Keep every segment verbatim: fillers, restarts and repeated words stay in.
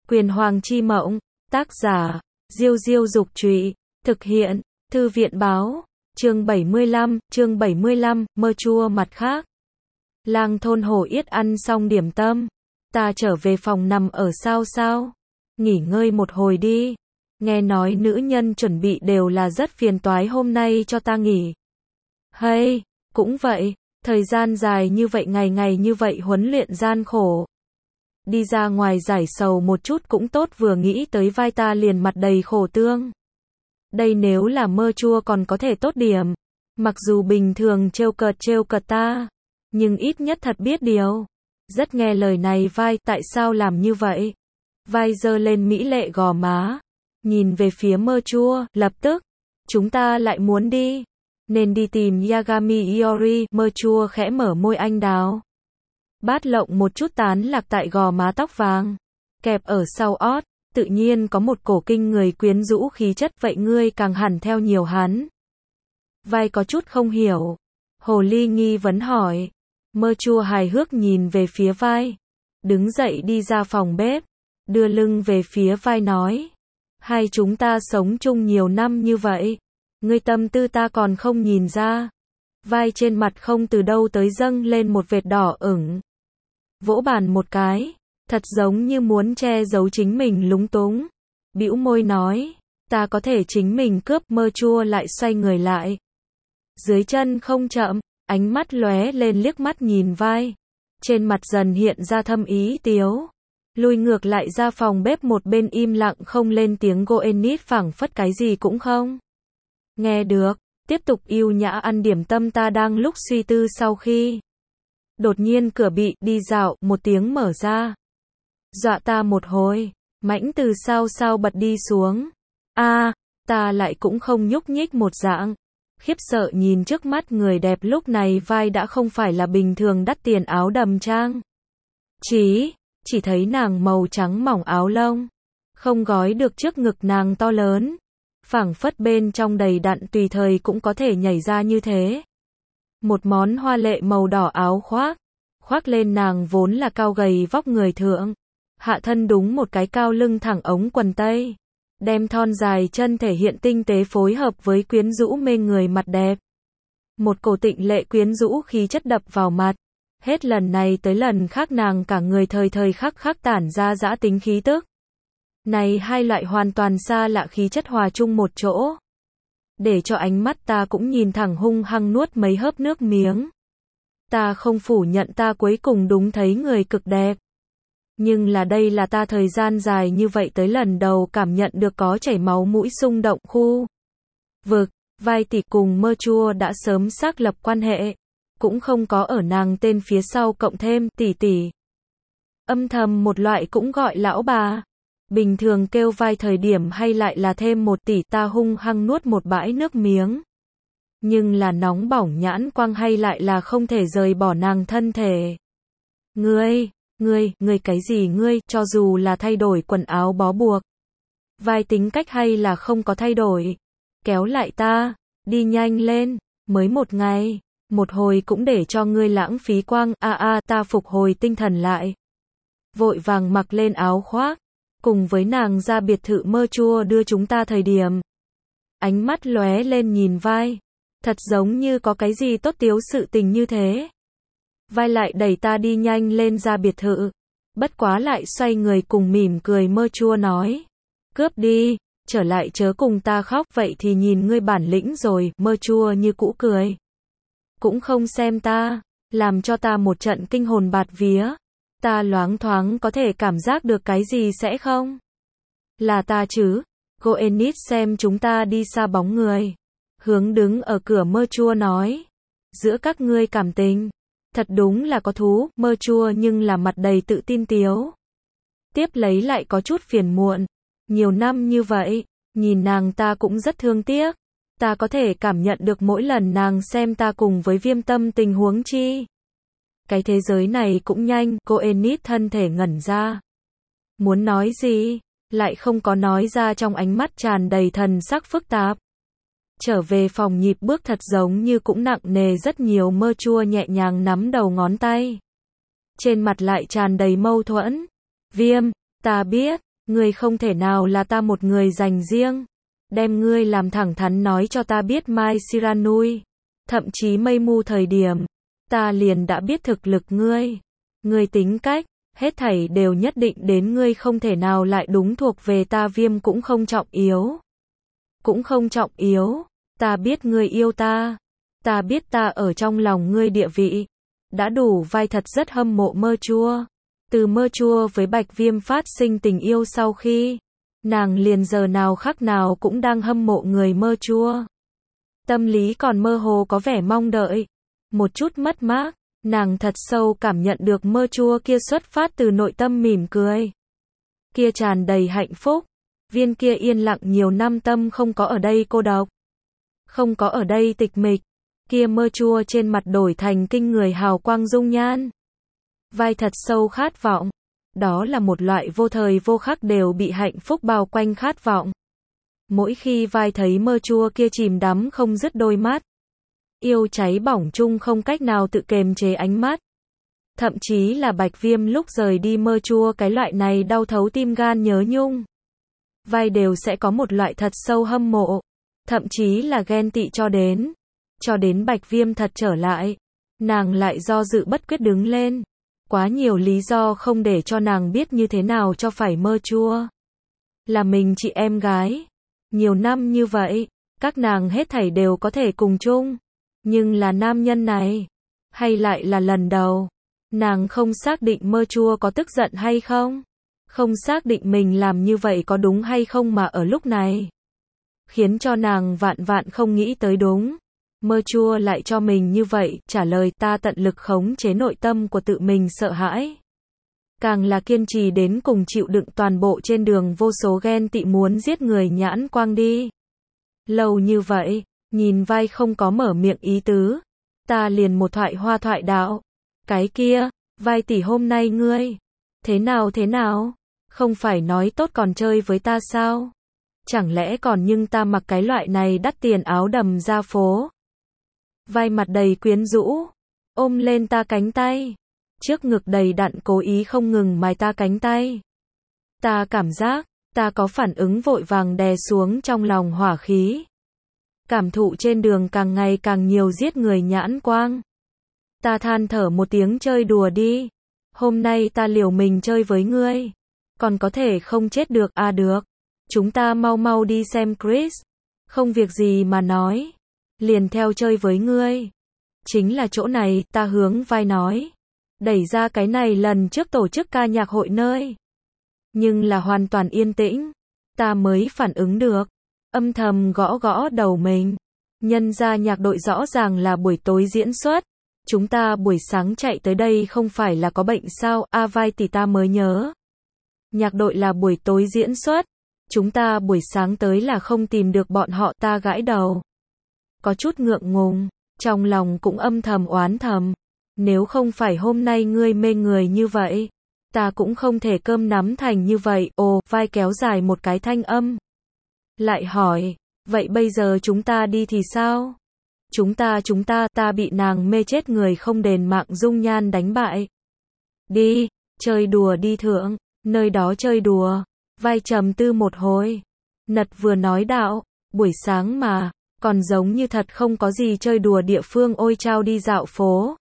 Quyền Hoàng chi mộng, tác giả, Diêu Diêu Dục Trụy, thực hiện, Thư viện Báo, chương bảy mươi lăm, chương bảy mươi lăm, mơ chua mặt khác. Lang thôn Hồ Yết ăn xong điểm tâm, ta trở về phòng nằm ở sao sao, nghỉ ngơi một hồi đi, nghe nói nữ nhân chuẩn bị đều là rất phiền toái hôm nay cho ta nghỉ. Hay, cũng vậy, thời gian dài như vậy ngày ngày như vậy huấn luyện gian khổ. Đi ra ngoài giải sầu một chút cũng tốt, vừa nghĩ tới vai ta liền mặt đầy khổ tương. Đây nếu là mơ chua còn có thể tốt điểm, mặc dù bình thường trêu cợt trêu cợt ta, nhưng ít nhất thật biết điều. Rất nghe lời này vai, tại sao làm như vậy? Vai giơ lên mỹ lệ gò má, nhìn về phía mơ chua, lập tức, chúng ta lại muốn đi, nên đi tìm Yagami Iori, mơ chua khẽ mở môi anh đào. Bát lộng một chút tán lạc tại gò má tóc vàng, kẹp ở sau ót, tự nhiên có một cổ kinh người quyến rũ khí chất, vậy ngươi càng hẳn theo nhiều hắn. Vai có chút không hiểu. Hồ ly nghi vấn hỏi. Mơ chua hài hước nhìn về phía vai, đứng dậy đi ra phòng bếp, đưa lưng về phía vai nói. Hai chúng ta sống chung nhiều năm như vậy, ngươi tâm tư ta còn không nhìn ra. Vai trên mặt không từ đâu tới dâng lên một vệt đỏ ửng. Vỗ bàn một cái, thật giống như muốn che giấu chính mình lúng túng. Bĩu môi nói, ta có thể chính mình cướp. Mơ chua lại xoay người lại. Dưới chân không chậm, ánh mắt lóe lên liếc mắt nhìn vai. Trên mặt dần hiện ra thâm ý tiếu. Lui ngược lại ra phòng bếp, một bên im lặng không lên tiếng. Goenit phảng phất cái gì cũng không nghe được, tiếp tục yêu nhã ăn điểm tâm. Ta đang lúc suy tư sau khi đột nhiên cửa bị đi dạo một tiếng mở ra, dọa ta một hồi. Mãnh từ sao sao bật đi xuống. A, à, ta lại cũng không nhúc nhích một dạng, khiếp sợ nhìn trước mắt người đẹp. Lúc này vai đã không phải là bình thường đắt tiền áo đầm trang. Chỉ, chỉ thấy nàng màu trắng mỏng áo lông, không gói được trước ngực nàng to lớn, phảng phất bên trong đầy đặn tùy thời cũng có thể nhảy ra như thế. Một món hoa lệ màu đỏ áo khoác, khoác lên nàng vốn là cao gầy vóc người thượng, hạ thân đúng một cái cao lưng thẳng ống quần tây, đem thon dài chân thể hiện tinh tế phối hợp với quyến rũ mê người mặt đẹp. Một cổ tịnh lệ quyến rũ khí chất đập vào mặt, hết lần này tới lần khác nàng cả người thời thời khắc khắc tản ra dã tính khí tức. Này hai loại hoàn toàn xa lạ khí chất hòa chung một chỗ, để cho ánh mắt ta cũng nhìn thẳng hung hăng nuốt mấy hớp nước miếng. Ta không phủ nhận ta cuối cùng đúng thấy người cực đẹp. Nhưng là đây là ta thời gian dài như vậy tới lần đầu cảm nhận được có chảy máu mũi xung động khu vực. Vai tỷ cùng mơ chua đã sớm xác lập quan hệ, cũng không có ở nàng tên phía sau cộng thêm tỷ tỷ. Âm thầm một loại cũng gọi lão bà. Bình thường kêu vai thời điểm hay lại là thêm một tỷ. Ta hung hăng nuốt một bãi nước miếng. Nhưng là nóng bỏng nhãn quang hay lại là không thể rời bỏ nàng thân thể. Ngươi, ngươi, ngươi cái gì ngươi, cho dù là thay đổi quần áo bó buộc, vai tính cách hay là không có thay đổi. Kéo lại ta, đi nhanh lên, mới một ngày, một hồi cũng để cho ngươi lãng phí quang. A a, à, ta phục hồi tinh thần lại, vội vàng mặc lên áo khoác, cùng với nàng ra biệt thự mơ chua đưa chúng ta thời điểm. Ánh mắt lóe lên nhìn vai, thật giống như có cái gì tốt tiếu sự tình như thế. Vai lại đẩy ta đi nhanh lên ra biệt thự, bất quá lại xoay người cùng mỉm cười mơ chua nói. Cướp đi, trở lại chớ cùng ta khóc, vậy thì nhìn ngươi bản lĩnh rồi. Mơ chua như cũ cười, cũng không xem ta, làm cho ta một trận kinh hồn bạt vía. Ta loáng thoáng có thể cảm giác được cái gì sẽ không là ta chứ. Goenit xem chúng ta đi xa bóng người, hướng đứng ở cửa mơ chua nói. Giữa các ngươi cảm tình, thật đúng là có thú. Mơ chua nhưng là mặt đầy tự tin tiếu. Tiếp lấy lại có chút phiền muộn. Nhiều năm như vậy, nhìn nàng ta cũng rất thương tiếc. Ta có thể cảm nhận được mỗi lần nàng xem ta cùng với Viêm Tâm tình huống chi. Cái thế giới này cũng nhanh. Goenit thân thể ngẩn ra, muốn nói gì, lại không có nói ra, trong ánh mắt tràn đầy thần sắc phức tạp. Trở về phòng nhịp bước thật giống như cũng nặng nề rất nhiều. Mơ chua nhẹ nhàng nắm đầu ngón tay, trên mặt lại tràn đầy mâu thuẫn. Viêm, ta biết, Ngươi không thể nào là ta một người dành riêng. Đem ngươi làm thẳng thắn nói cho ta biết Mai Shiranui. Thậm chí mây mu thời điểm, ta liền đã biết thực lực ngươi. Ngươi tính cách, hết thảy đều nhất định đến ngươi không thể nào lại đúng thuộc về ta. Viêm cũng không trọng yếu. Cũng không trọng yếu. Ta biết ngươi yêu ta. Ta biết ta ở trong lòng ngươi địa vị. Đã đủ. Vai thật rất hâm mộ Mơ Chua. Từ Mơ Chua với Bạch Viêm phát sinh tình yêu sau khi, nàng liền giờ nào khắc nào cũng đang hâm mộ người Mơ Chua. Tâm lý còn mơ hồ có vẻ mong đợi. Một chút mất mát. Nàng thật sâu cảm nhận được Mơ Chua kia xuất phát từ nội tâm mỉm cười. Kia tràn đầy hạnh phúc. Viên kia yên lặng nhiều năm tâm không có ở đây cô độc. Không có ở đây tịch mịch. Kia Mơ Chua trên mặt đổi thành kinh người hào quang dung nhan. Vai thật sâu khát vọng. Đó là một loại vô thời vô khắc đều bị hạnh phúc bao quanh khát vọng. Mỗi khi vai thấy Mơ Chua kia chìm đắm không dứt đôi mắt. Yêu cháy bỏng chung không cách nào tự kềm chế ánh mắt. Thậm chí là Bạch Viêm lúc rời đi Mơ Chua cái loại này đau thấu tim gan nhớ nhung. Vai đều sẽ có một loại thật sâu hâm mộ. Thậm chí là ghen tị cho đến. Cho đến Bạch Viêm thật trở lại. Nàng lại do dự bất quyết đứng lên. Quá nhiều lý do không để cho nàng biết như thế nào cho phải Mơ Chua. Là mình chị em gái. Nhiều năm như vậy, các nàng hết thảy đều có thể cùng chung. Nhưng là nam nhân này, hay lại là lần đầu. Nàng không xác định Mơ Chua có tức giận hay không. Không xác định mình làm như vậy có đúng hay không mà ở lúc này. Khiến cho nàng vạn vạn không nghĩ tới đúng. Mơ Chua lại cho mình như vậy, trả lời ta tận lực khống chế nội tâm của tự mình sợ hãi. Càng là kiên trì đến cùng chịu đựng toàn bộ trên đường vô số ghen tị muốn giết người nhãn quang đi. Lâu như vậy, nhìn vai không có mở miệng ý tứ. Ta liền một thoại hoa thoại đạo. Cái kia, vai tỷ hôm nay ngươi. Thế nào thế nào? Không phải nói tốt còn chơi với ta sao? Chẳng lẽ còn nhưng ta mặc cái loại này đắt tiền áo đầm ra phố? Vai mặt đầy quyến rũ, ôm lên ta cánh tay. Trước ngực đầy đặn cố ý không ngừng mài ta cánh tay. Ta cảm giác, ta có phản ứng vội vàng đè xuống trong lòng hỏa khí. Cảm thụ trên đường càng ngày càng nhiều giết người nhãn quang. Ta than thở một tiếng chơi đùa đi. Hôm nay ta liều mình chơi với ngươi. Còn có thể không chết được à được. Chúng ta mau mau đi xem Chris. Không việc gì mà nói. Liền theo chơi với ngươi. Chính là chỗ này, ta hướng vai nói. Đẩy ra cái này lần trước tổ chức ca nhạc hội nơi. Nhưng là hoàn toàn yên tĩnh. Ta mới phản ứng được. Âm thầm gõ gõ đầu mình. Nhân ra nhạc đội rõ ràng là buổi tối diễn xuất. Chúng ta buổi sáng chạy tới đây không phải là có bệnh sao? A vai tỷ ta mới nhớ. Nhạc đội là buổi tối diễn xuất. Chúng ta buổi sáng tới là không tìm được bọn họ. Ta gãi đầu. Có chút ngượng ngùng. Trong lòng cũng âm thầm oán thầm. Nếu không phải hôm nay ngươi mê người như vậy, ta cũng không thể cơm nắm thành như vậy. Ồ, vai kéo dài một cái thanh âm. Lại hỏi, vậy bây giờ chúng ta đi thì sao? Chúng ta chúng ta ta bị nàng mê chết người không đền mạng dung nhan đánh bại. Đi, chơi đùa đi thượng, nơi đó chơi đùa. Vai trầm tư một hồi. Nật vừa nói đạo, buổi sáng mà, còn giống như thật không có gì chơi đùa địa phương. Ôi chao, đi dạo phố.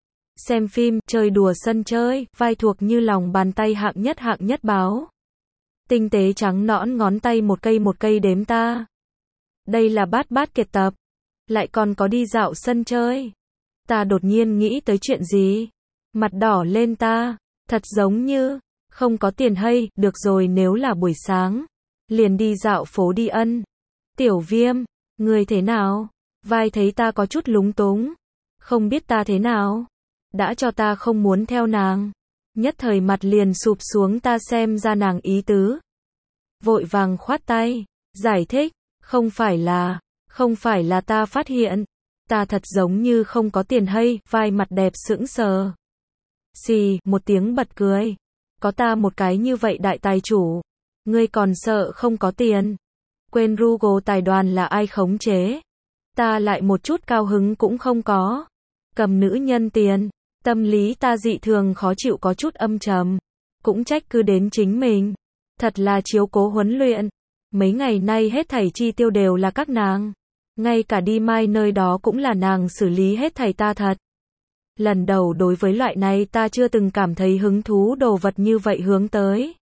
Xem phim, chơi đùa sân chơi. Vai thuộc như lòng bàn tay hạng nhất hạng nhất báo. Tinh tế trắng nõn ngón tay một cây một cây đếm ta. Đây là bát bát kiệt tập. Lại còn có đi dạo sân chơi. Ta đột nhiên nghĩ tới chuyện gì. Mặt đỏ lên ta. Thật giống như, không có tiền hay, được rồi nếu là buổi sáng. Liền đi dạo phố đi ân. Tiểu Viêm, người thế nào? Vai thấy ta có chút lúng túng. Không biết ta thế nào. Đã cho ta không muốn theo nàng. Nhất thời mặt liền sụp xuống. Ta xem ra nàng ý tứ. Vội vàng khoát tay. Giải thích. Không phải là. Không phải là ta phát hiện. Ta thật giống như không có tiền hay. Vai mặt đẹp sững sờ. Xì, một tiếng bật cười. Có ta một cái như vậy đại tài chủ. Ngươi còn sợ không có tiền. Quên Rugo tài đoàn là ai khống chế. Ta lại một chút cao hứng cũng không có. Cầm nữ nhân tiền. Tâm lý ta dị thường khó chịu có chút âm trầm. Cũng trách cứ đến chính mình. Thật là chiếu cố huấn luyện. Mấy ngày nay hết thảy chi tiêu đều là các nàng. Ngay cả đi mai nơi đó cũng là nàng xử lý hết thảy ta thật. Lần đầu đối với loại này ta chưa từng cảm thấy hứng thú đồ vật như vậy hướng tới.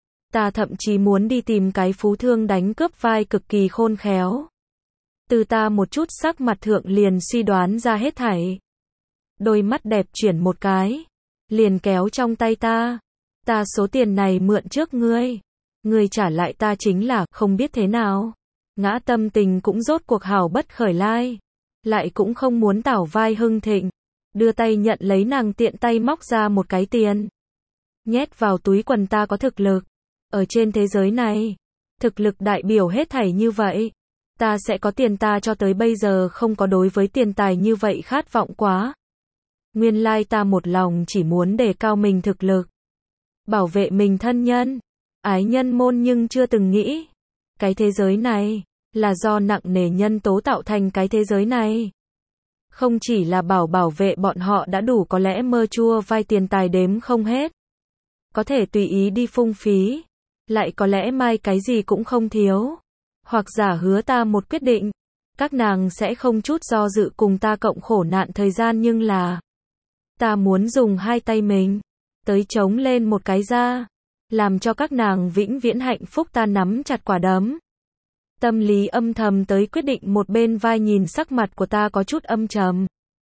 Ta thậm chí muốn đi tìm cái phú thương đánh cướp vai cực kỳ khôn khéo. Từ ta một chút sắc mặt thượng liền suy đoán ra hết thảy. Đôi mắt đẹp chuyển một cái. Liền kéo trong tay ta. Ta số tiền này mượn trước ngươi. Ngươi trả lại ta chính là không biết thế nào. Ngã tâm tình cũng rốt cuộc hảo bất khởi lai. Lại cũng không muốn tảo vai hưng thịnh. Đưa tay nhận lấy nàng tiện tay móc ra một cái tiền. Nhét vào túi quần ta có thực lực. Ở trên thế giới này. Thực lực đại biểu hết thảy như vậy. Ta sẽ có tiền ta cho tới bây giờ không có đối với tiền tài như vậy khát vọng quá. Nguyên lai ta một lòng chỉ muốn đề cao mình thực lực. Bảo vệ mình thân nhân. Ái nhân môn nhưng chưa từng nghĩ. Cái thế giới này. Là do nặng nề nhân tố tạo thành cái thế giới này. Không chỉ là bảo bảo vệ bọn họ đã đủ có lẽ mơ chua vai tiền tài đếm không hết. Có thể tùy ý đi phung phí. Lại có lẽ mai cái gì cũng không thiếu. Hoặc giả hứa ta một quyết định. Các nàng sẽ không chút do dự cùng ta cộng khổ nạn thời gian nhưng là. Ta muốn dùng hai tay mình. Tới chống lên một cái ra. Làm cho các nàng vĩnh viễn hạnh phúc ta nắm chặt quả đấm. Tâm lý âm thầm tới quyết định một bên vai nhìn sắc mặt của ta có chút âm trầm.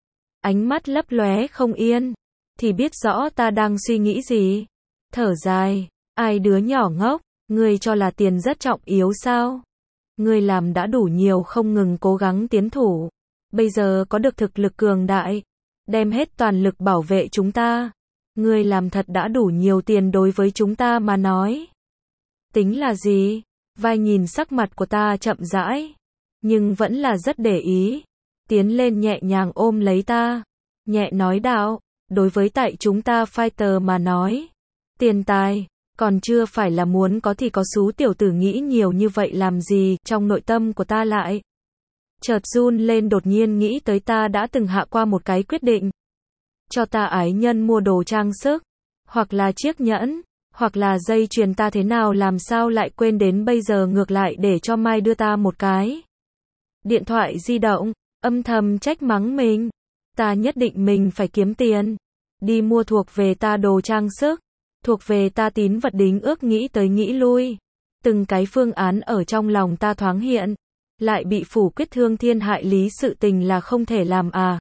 Ánh mắt lấp lóe không yên. Thì biết rõ ta đang suy nghĩ gì. Thở dài. Ai đứa nhỏ ngốc. Ngươi cho là tiền rất trọng yếu sao? Ngươi làm đã đủ nhiều không ngừng cố gắng tiến thủ. Bây giờ có được thực lực cường đại. Đem hết toàn lực bảo vệ chúng ta. Ngươi làm thật đã đủ nhiều tiền đối với chúng ta mà nói. Tính là gì? Vai nhìn sắc mặt của ta chậm rãi. Nhưng vẫn là rất để ý. Tiến lên nhẹ nhàng ôm lấy ta. Nhẹ nói đạo. Đối với tại chúng ta fighter mà nói. Tiền tài. Còn chưa phải là muốn có thì có xú tiểu tử nghĩ nhiều như vậy làm gì. Trong nội tâm của ta lại. Chợt run lên đột nhiên nghĩ tới ta đã từng hạ qua một cái quyết định. Cho ta ái nhân mua đồ trang sức. Hoặc là chiếc nhẫn. Hoặc là dây chuyền ta thế nào làm sao lại quên đến bây giờ ngược lại để cho Mai đưa ta một cái. Điện thoại di động. Âm thầm trách mắng mình. Ta nhất định mình phải kiếm tiền. Đi mua thuộc về ta đồ trang sức. Thuộc về ta tín vật đính ước nghĩ tới nghĩ lui. Từng cái phương án ở trong lòng ta thoáng hiện. Lại bị phủ quyết thương thiên hại lý sự tình là không thể làm à.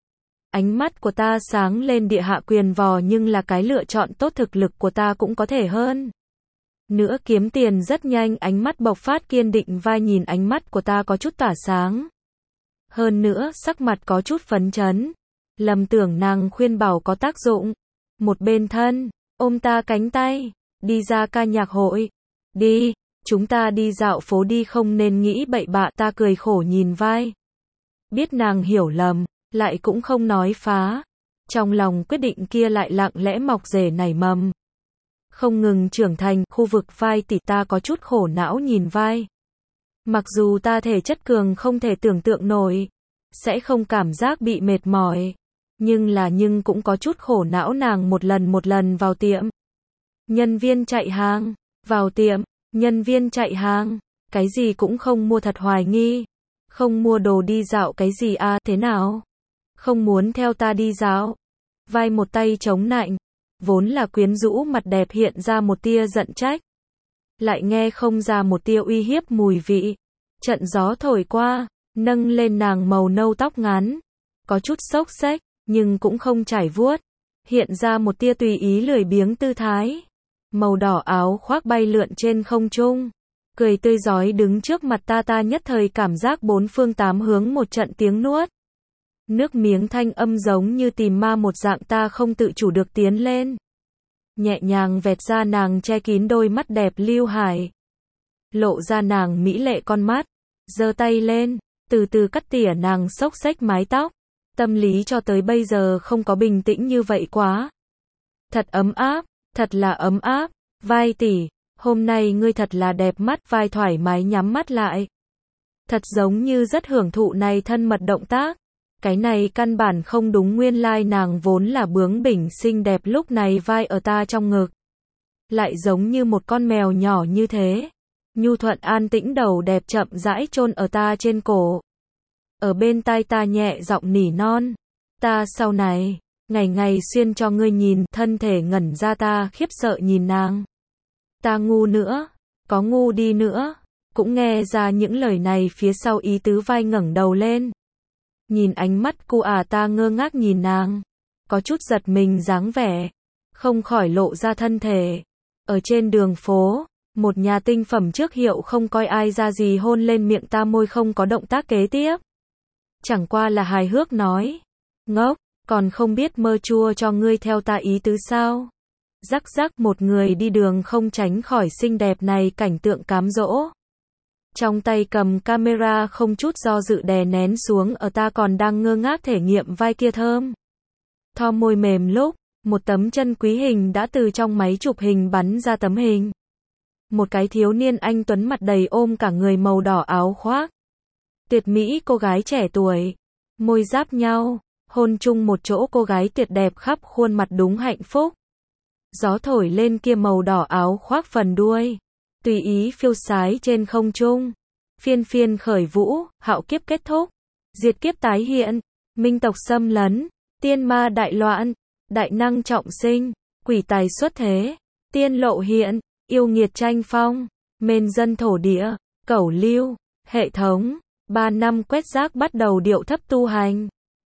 Ánh mắt của ta sáng lên địa hạ quyền vò nhưng là cái lựa chọn tốt thực lực của ta cũng có thể hơn. Nữa kiếm tiền rất nhanh ánh mắt bộc phát kiên định vai nhìn ánh mắt của ta có chút tỏa sáng. Hơn nữa sắc mặt có chút phấn chấn. Lầm tưởng nàng khuyên bảo có tác dụng. Một bên thân, ôm ta cánh tay, đi ra ca nhạc hội. Đi, chúng ta đi dạo phố đi không nên nghĩ bậy bạ ta cười khổ nhìn vai. Biết nàng hiểu lầm. Lại cũng không nói phá. Trong lòng quyết định kia lại lặng lẽ mọc rể nảy mầm. Không ngừng trưởng thành, khu vực vai tỷ ta có chút khổ não nhìn vai. Mặc dù ta thể chất cường không thể tưởng tượng nổi. Sẽ không cảm giác bị mệt mỏi. Nhưng là nhưng cũng có chút khổ não nàng một lần một lần vào tiệm. Nhân viên chạy hàng. Vào tiệm. Nhân viên chạy hàng. Cái gì cũng không mua thật hoài nghi. Không mua đồ đi dạo cái gì à thế nào? Không muốn theo ta đi dạo. Vai một tay chống nạnh. Vốn là quyến rũ mặt đẹp hiện ra một tia giận trách. Lại nghe không ra một tia uy hiếp mùi vị. Trận gió thổi qua. Nâng lên nàng màu nâu tóc ngắn. Có chút xốc xếch. Nhưng cũng không trải vuốt. Hiện ra một tia tùy ý lười biếng tư thái. Màu đỏ áo khoác bay lượn trên không trung. Cười tươi rói đứng trước mặt ta ta nhất thời cảm giác bốn phương tám hướng một trận tiếng nuốt. Nước miếng thanh âm giống như tìm ma một dạng ta không tự chủ được tiến lên. Nhẹ nhàng vẹt ra nàng che kín đôi mắt đẹp lưu hải. Lộ ra nàng mỹ lệ con mắt. Giơ tay lên. Từ từ cắt tỉa nàng xốc xếch mái tóc. Tâm lý cho tới bây giờ không có bình tĩnh như vậy quá. Thật ấm áp. Thật là ấm áp. Vai tỷ. Hôm nay ngươi thật là đẹp mắt vai thoải mái nhắm mắt lại. Thật giống như rất hưởng thụ này thân mật động tác. Cái này căn bản không đúng nguyên lai nàng vốn là bướng bỉnh xinh đẹp lúc này vai ở ta trong ngực. lại giống như một con mèo nhỏ như thế. Nhu thuận an tĩnh đầu đẹp chậm rãi chôn ở ta trên cổ. Ở bên tai ta nhẹ giọng nỉ non. Ta sau này, ngày ngày xuyên cho ngươi nhìn, thân thể ngẩn ra ta khiếp sợ nhìn nàng. Ta ngu nữa, có ngu đi nữa, cũng nghe ra những lời này phía sau ý tứ vai ngẩng đầu lên. Nhìn ánh mắt cô à ta ngơ ngác nhìn nàng, có chút giật mình dáng vẻ, không khỏi lộ ra thân thể. Ở trên đường phố, một nhà tinh phẩm trước hiệu không coi ai ra gì hôn lên miệng ta môi không có động tác kế tiếp. Chẳng qua là hài hước nói, ngốc, còn không biết mơ chua cho ngươi theo ta ý tứ sao? Rắc rắc một người đi đường không tránh khỏi xinh đẹp này cảnh tượng cám dỗ. Trong tay cầm camera không chút do dự đè nén xuống ở ta còn đang ngơ ngác thể nghiệm vai kia thơm. Tho môi mềm lúc, một tấm chân quý hình đã từ trong máy chụp hình bắn ra tấm hình. Một cái thiếu niên anh tuấn mặt đầy ôm cả người màu đỏ áo khoác. Tuyệt mỹ cô gái trẻ tuổi, môi giáp nhau, hôn chung một chỗ cô gái tuyệt đẹp khắp khuôn mặt đúng hạnh phúc. Gió thổi lên kia màu đỏ áo khoác phần đuôi, tùy ý phiêu sái trên không trung. Phiên phiên khởi vũ, hạo kiếp kết thúc, diệt kiếp tái hiện, minh tộc xâm lấn, tiên ma đại loạn, đại năng trọng sinh, quỷ tài xuất thế, tiên lộ hiện, yêu nghiệt tranh phong, mền dân thổ địa, cẩu lưu, hệ thống. Ba năm quét rác bắt đầu điệu thấp tu hành.